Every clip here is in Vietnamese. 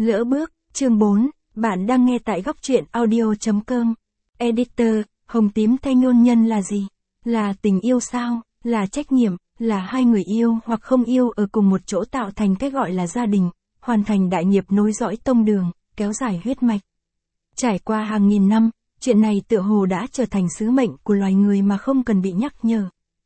Lỡ bước, chương 4, bạn đang nghe tại góc truyện audio.com. Editor, hồng tím thanh hôn nhân là gì? Là tình yêu sao? Là trách nhiệm, là hai người yêu hoặc không yêu ở cùng một chỗ tạo thành cái gọi là gia đình, hoàn thành đại nghiệp nối dõi tông đường, kéo dài huyết mạch. Trải qua hàng nghìn năm, chuyện này tựa hồ đã trở thành sứ mệnh của loài người mà không cần bị nhắc nhở.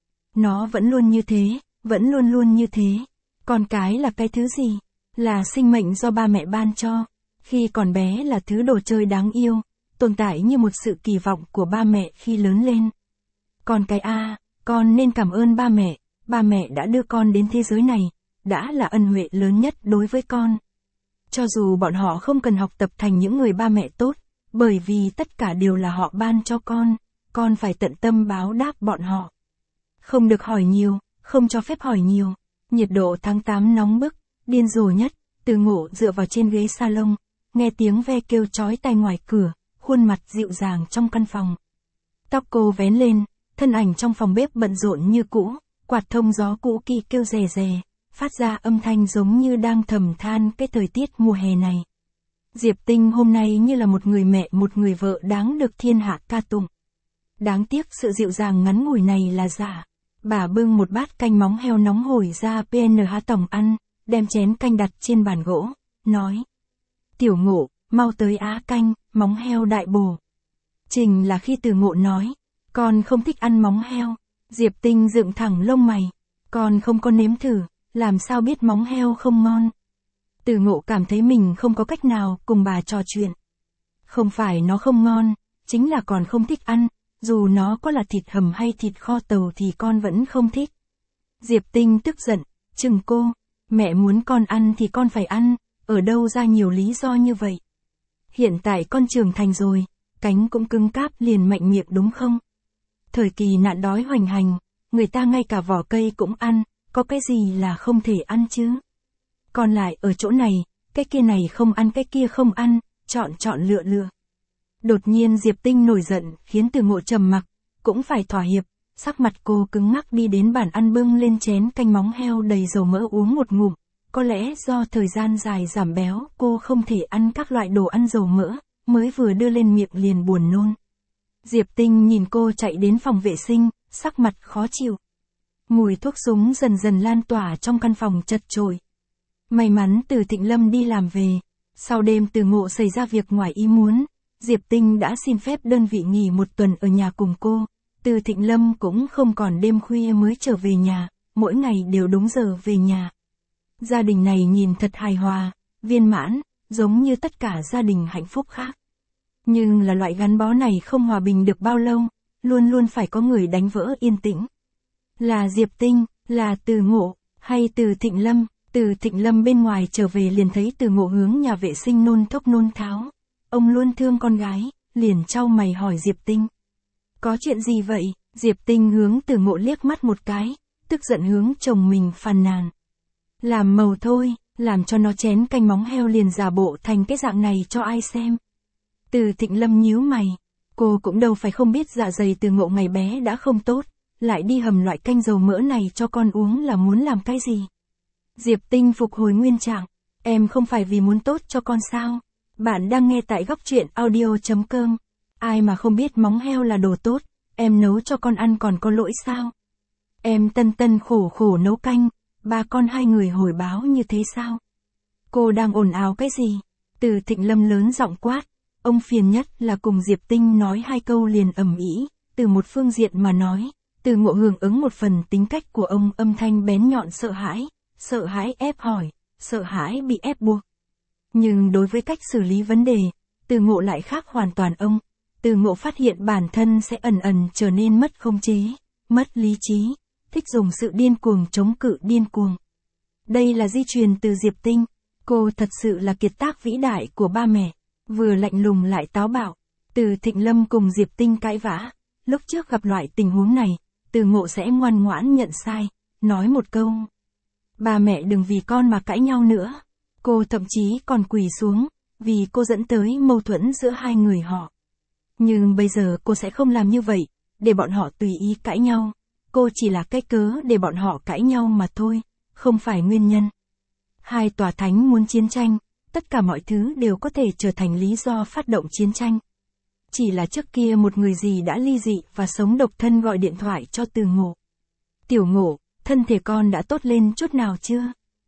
Nó vẫn luôn như thế, vẫn luôn luôn như thế. Con cái là cái thứ gì? Là sinh mệnh do ba mẹ ban cho. Khi còn bé là thứ đồ chơi đáng yêu, tồn tại như một sự kỳ vọng của ba mẹ khi lớn lên. Con cái con nên cảm ơn ba mẹ đã đưa con đến thế giới này, đã là ân huệ lớn nhất đối với con. Cho dù bọn họ không cần học tập thành những người ba mẹ tốt, bởi vì tất cả đều là họ ban cho con phải tận tâm báo đáp bọn họ. Không được hỏi nhiều, không cho phép hỏi nhiều. Nhiệt độ tháng 8 nóng bức, điên rồ nhất, Từ Ngộ dựa vào trên ghế salon, nghe tiếng ve kêu chói tai ngoài cửa, khuôn mặt dịu dàng trong căn phòng. Tóc cô vén lên, thân ảnh trong phòng bếp bận rộn như cũ, quạt thông gió cũ kỹ kêu rè rè, phát ra âm thanh giống như đang thầm than cái thời tiết mùa hè này. Diệp Tinh hôm nay như là một người mẹ một người vợ đáng được thiên hạ ca tụng. Đáng tiếc sự dịu dàng ngắn ngủi này là giả. Bà bưng một bát canh móng heo nóng hổi ra PNH tổng ăn, đem chén canh đặt trên bàn gỗ, nói. Tiểu Ngộ, mau tới á canh, móng heo đại bổ. Trình là khi Từ Ngộ nói, con không thích ăn móng heo. Diệp Tinh dựng thẳng lông mày, con không có nếm thử, làm sao biết móng heo không ngon. Từ Ngộ cảm thấy mình không có cách nào cùng bà trò chuyện. Không phải nó không ngon, chính là còn không thích ăn, dù nó có là thịt hầm hay thịt kho tàu thì con vẫn không thích. Diệp Tinh tức giận, chừng cô, mẹ muốn con ăn thì con phải ăn, ở đâu ra nhiều lý do như vậy. Hiện tại con trưởng thành rồi, cánh cũng cứng cáp liền mạnh miệng đúng không? Thời kỳ nạn đói hoành hành, người ta ngay cả vỏ cây cũng ăn, có cái gì là không thể ăn chứ? Còn lại ở chỗ này, cái kia này không ăn cái kia không ăn, chọn lựa. Đột nhiên Diệp Tinh nổi giận, khiến Từ Ngộ trầm mặc, cũng phải thỏa hiệp, sắc mặt cô cứng ngắc đi đến bàn ăn bưng lên chén canh móng heo đầy dầu mỡ uống một ngụm, có lẽ do thời gian dài giảm béo, cô không thể ăn các loại đồ ăn dầu mỡ, mới vừa đưa lên miệng liền buồn nôn. Diệp Tinh nhìn cô chạy đến phòng vệ sinh, sắc mặt khó chịu. Mùi thuốc súng dần dần lan tỏa trong căn phòng chật chội. May mắn Từ Thịnh Lâm đi làm về, sau đêm Từ Ngộ xảy ra việc ngoài ý muốn, Diệp Tinh đã xin phép đơn vị nghỉ một tuần ở nhà cùng cô. Từ Thịnh Lâm cũng không còn đêm khuya mới trở về nhà, mỗi ngày đều đúng giờ về nhà. Gia đình này nhìn thật hài hòa, viên mãn, giống như tất cả gia đình hạnh phúc khác. Nhưng là loại gắn bó này không hòa bình được bao lâu, luôn luôn phải có người đánh vỡ yên tĩnh. Là Diệp Tinh, là Từ Ngộ, hay Từ Thịnh Lâm? Từ Thịnh Lâm bên ngoài trở về liền thấy Từ Ngộ hướng nhà vệ sinh nôn thốc nôn tháo. Ông luôn thương con gái, liền chau mày hỏi Diệp Tinh. Có chuyện gì vậy? Diệp Tinh hướng Từ Ngộ liếc mắt một cái, tức giận hướng chồng mình phàn nàn. Làm màu thôi, làm cho nó chén canh móng heo liền giả bộ thành cái dạng này cho ai xem. Từ Thịnh Lâm nhíu mày, cô cũng đâu phải không biết dạ dày Từ Ngộ ngày bé đã không tốt, lại đi hầm loại canh dầu mỡ này cho con uống là muốn làm cái gì? Diệp Tinh phục hồi nguyên trạng, em không phải vì muốn tốt cho con sao? Bạn đang nghe tại góc truyện audio.com. Ai mà không biết móng heo là đồ tốt, em nấu cho con ăn còn có lỗi sao? Em tân khổ nấu canh, ba con hai người hồi báo như thế sao? Cô đang ồn ào cái gì? Từ Thịnh Lâm lớn giọng quát, ông phiền nhất là cùng Diệp Tinh nói hai câu liền ầm ĩ, từ một phương diện mà nói, Từ Ngộ hưởng ứng một phần tính cách của ông, âm thanh bén nhọn sợ hãi ép hỏi, sợ hãi bị ép buộc. Nhưng đối với cách xử lý vấn đề, Từ Ngộ lại khác hoàn toàn ông. Từ Ngộ phát hiện bản thân sẽ ẩn trở nên mất khống chế, mất lý trí, thích dùng sự điên cuồng chống cự điên cuồng. Đây là di truyền từ Diệp Tinh, cô thật sự là kiệt tác vĩ đại của ba mẹ, vừa lạnh lùng lại táo bạo. Từ Thịnh Lâm cùng Diệp Tinh cãi vã, lúc trước gặp loại tình huống này, Từ Ngộ sẽ ngoan ngoãn nhận sai, nói một câu. Ba mẹ đừng vì con mà cãi nhau nữa. Cô thậm chí còn quỳ xuống, vì cô dẫn tới mâu thuẫn giữa hai người họ. Nhưng bây giờ cô sẽ không làm như vậy, để bọn họ tùy ý cãi nhau. Cô chỉ là cái cớ để bọn họ cãi nhau mà thôi, không phải nguyên nhân. Hai tòa thánh muốn chiến tranh, tất cả mọi thứ đều có thể trở thành lý do phát động chiến tranh. Chỉ là trước kia một người gì đã ly dị và sống độc thân gọi điện thoại cho Từ Ngộ. Tiểu Ngộ, thân thể con đã tốt lên chút nào chưa?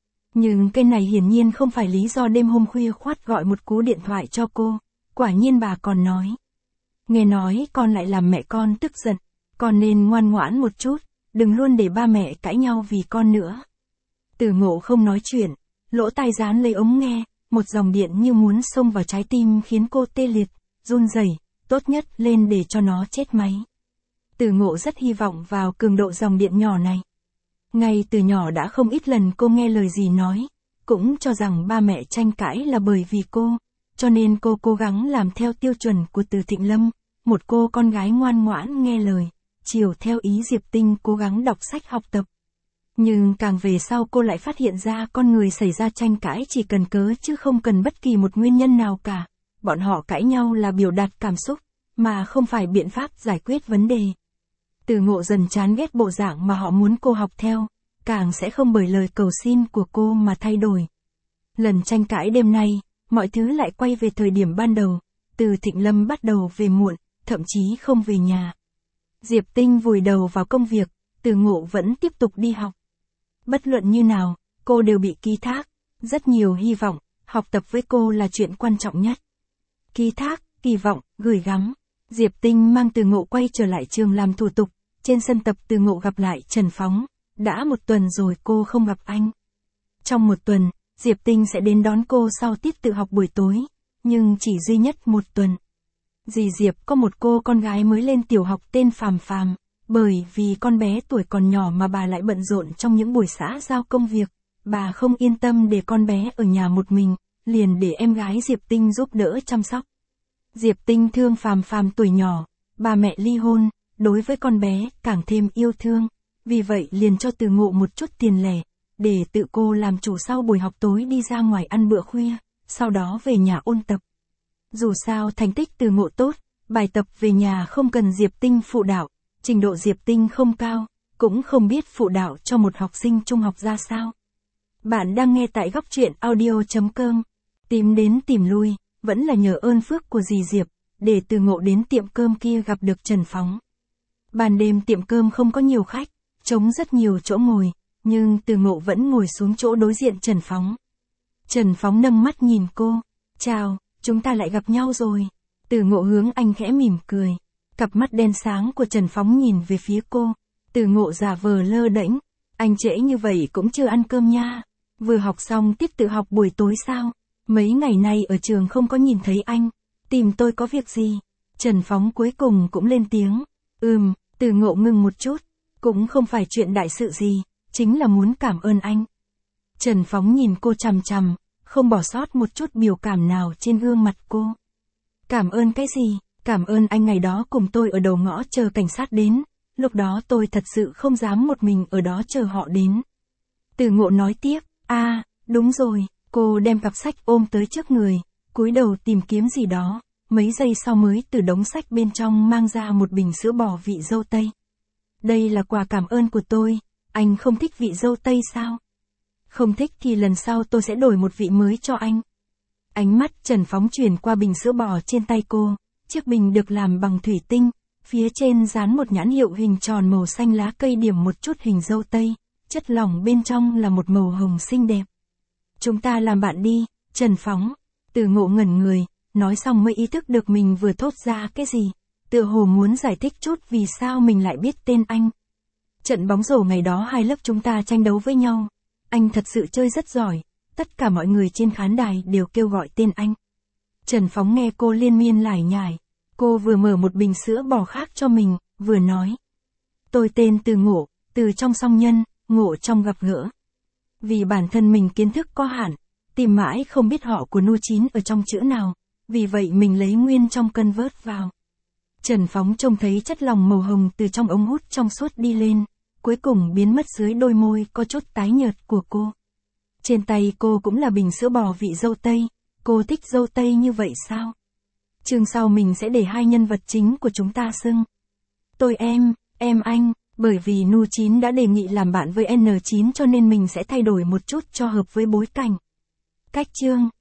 Nhưng cái này hiển nhiên không phải lý do đêm hôm khuya khoắt gọi một cú điện thoại cho cô. Quả nhiên bà còn nói. Nghe nói con lại làm mẹ con tức giận. Con nên ngoan ngoãn một chút, đừng luôn để ba mẹ cãi nhau vì con nữa. Từ Ngộ không nói chuyện, lỗ tai dán lấy ống nghe, một dòng điện như muốn xông vào trái tim khiến cô tê liệt, run rẩy, tốt nhất lên để cho nó chết máy. Từ Ngộ rất hy vọng vào cường độ dòng điện nhỏ này. Ngay từ nhỏ đã không ít lần cô nghe lời dì nói, cũng cho rằng ba mẹ tranh cãi là bởi vì cô, cho nên cô cố gắng làm theo tiêu chuẩn của Từ Thịnh Lâm, một cô con gái ngoan ngoãn nghe lời, chiều theo ý Diệp Tinh cố gắng đọc sách học tập. Nhưng càng về sau cô lại phát hiện ra con người xảy ra tranh cãi chỉ cần cớ chứ không cần bất kỳ một nguyên nhân nào cả. Bọn họ cãi nhau là biểu đạt cảm xúc, mà không phải biện pháp giải quyết vấn đề. Từ Ngộ dần chán ghét bộ dạng mà họ muốn cô học theo, càng sẽ không bởi lời cầu xin của cô mà thay đổi. Lần tranh cãi đêm nay, mọi thứ lại quay về thời điểm ban đầu, Từ Thịnh Lâm bắt đầu về muộn, thậm chí không về nhà. Diệp Tinh vùi đầu vào công việc, Từ Ngộ vẫn tiếp tục đi học. Bất luận như nào, cô đều bị ký thác, rất nhiều hy vọng, học tập với cô là chuyện quan trọng nhất. Ký thác, kỳ vọng, gửi gắm. Diệp Tinh mang Từ Ngộ quay trở lại trường làm thủ tục, trên sân tập Từ Ngộ gặp lại Trần Phóng, đã một tuần rồi cô không gặp anh. Trong một tuần, Diệp Tinh sẽ đến đón cô sau tiết tự học buổi tối, nhưng chỉ duy nhất một tuần. Dì Diệp có một cô con gái mới lên tiểu học tên Phàm Phàm, bởi vì con bé tuổi còn nhỏ mà bà lại bận rộn trong những buổi xã giao công việc, bà không yên tâm để con bé ở nhà một mình, liền để em gái Diệp Tinh giúp đỡ chăm sóc. Diệp Tinh thương Phàm Phàm tuổi nhỏ, bà mẹ ly hôn, đối với con bé càng thêm yêu thương, vì vậy liền cho Từ Ngộ một chút tiền lẻ, để tự cô làm chủ sau buổi học tối đi ra ngoài ăn bữa khuya, sau đó về nhà ôn tập. Dù sao thành tích Từ Ngộ tốt, bài tập về nhà không cần Diệp Tinh phụ đạo, trình độ Diệp Tinh không cao, cũng không biết phụ đạo cho một học sinh trung học ra sao. Bạn đang nghe tại góc truyện audio.com. Tìm đến tìm lui, vẫn là nhờ ơn phước của dì Diệp, để Từ Ngộ đến tiệm cơm kia gặp được Trần Phóng. Ban đêm tiệm cơm không có nhiều khách, trống rất nhiều chỗ ngồi, nhưng Từ Ngộ vẫn ngồi xuống chỗ đối diện Trần Phóng. Trần Phóng nâng mắt nhìn cô, chào, chúng ta lại gặp nhau rồi. Từ Ngộ hướng anh khẽ mỉm cười. Cặp mắt đen sáng của Trần Phóng nhìn về phía cô. Từ Ngộ giả vờ lơ đễnh. Anh trễ như vậy cũng chưa ăn cơm nha. Vừa học xong tiết tự học buổi tối sao? Mấy ngày nay ở trường không có nhìn thấy anh. Tìm tôi có việc gì? Trần Phóng cuối cùng cũng lên tiếng. Từ Ngộ ngừng một chút. Cũng không phải chuyện đại sự gì. Chính là muốn cảm ơn anh. Trần Phóng nhìn cô chằm chằm, không bỏ sót một chút biểu cảm nào trên gương mặt cô. Cảm ơn cái gì? Cảm ơn anh ngày đó cùng tôi ở đầu ngõ chờ cảnh sát đến, lúc đó tôi thật sự không dám một mình ở đó chờ họ đến. Từ Ngộ nói tiếp, đúng rồi, cô đem cặp sách ôm tới trước người, cúi đầu tìm kiếm gì đó, mấy giây sau mới từ đống sách bên trong mang ra một bình sữa bò vị dâu tây. Đây là quà cảm ơn của tôi, anh không thích vị dâu tây sao? Không thích thì lần sau tôi sẽ đổi một vị mới cho anh. Ánh mắt Trần Phóng chuyển qua bình sữa bò trên tay cô, chiếc bình được làm bằng thủy tinh, phía trên dán một nhãn hiệu hình tròn màu xanh lá cây điểm một chút hình dâu tây, chất lỏng bên trong là một màu hồng xinh đẹp. Chúng ta làm bạn đi, Trần Phóng. Từ Ngộ ngẩn người, nói xong mới ý thức được mình vừa thốt ra cái gì, tựa hồ muốn giải thích chút vì sao mình lại biết tên anh. Trận bóng rổ ngày đó hai lớp chúng ta tranh đấu với nhau, anh thật sự chơi rất giỏi, tất cả mọi người trên khán đài đều kêu gọi tên anh. Trần Phóng nghe cô liên miên lải nhải, cô vừa mở một bình sữa bò khác cho mình, vừa nói. Tôi tên Từ Ngộ, từ trong song nhân, ngộ trong gặp gỡ. Vì bản thân mình kiến thức có hạn, tìm mãi không biết họ của Nu9 ở trong chữ nào, vì vậy mình lấy nguyên trong cân vớt vào. Trần Phóng trông thấy chất lỏng màu hồng từ trong ống hút trong suốt đi lên, cuối cùng biến mất dưới đôi môi có chút tái nhợt của cô. Trên tay cô cũng là bình sữa bò vị dâu tây, cô thích dâu tây như vậy sao? Chương sau mình sẽ để hai nhân vật chính của chúng ta xưng. Tôi em anh, bởi vì Nu9 đã đề nghị làm bạn với N9 cho nên mình sẽ thay đổi một chút cho hợp với bối cảnh. Cách chương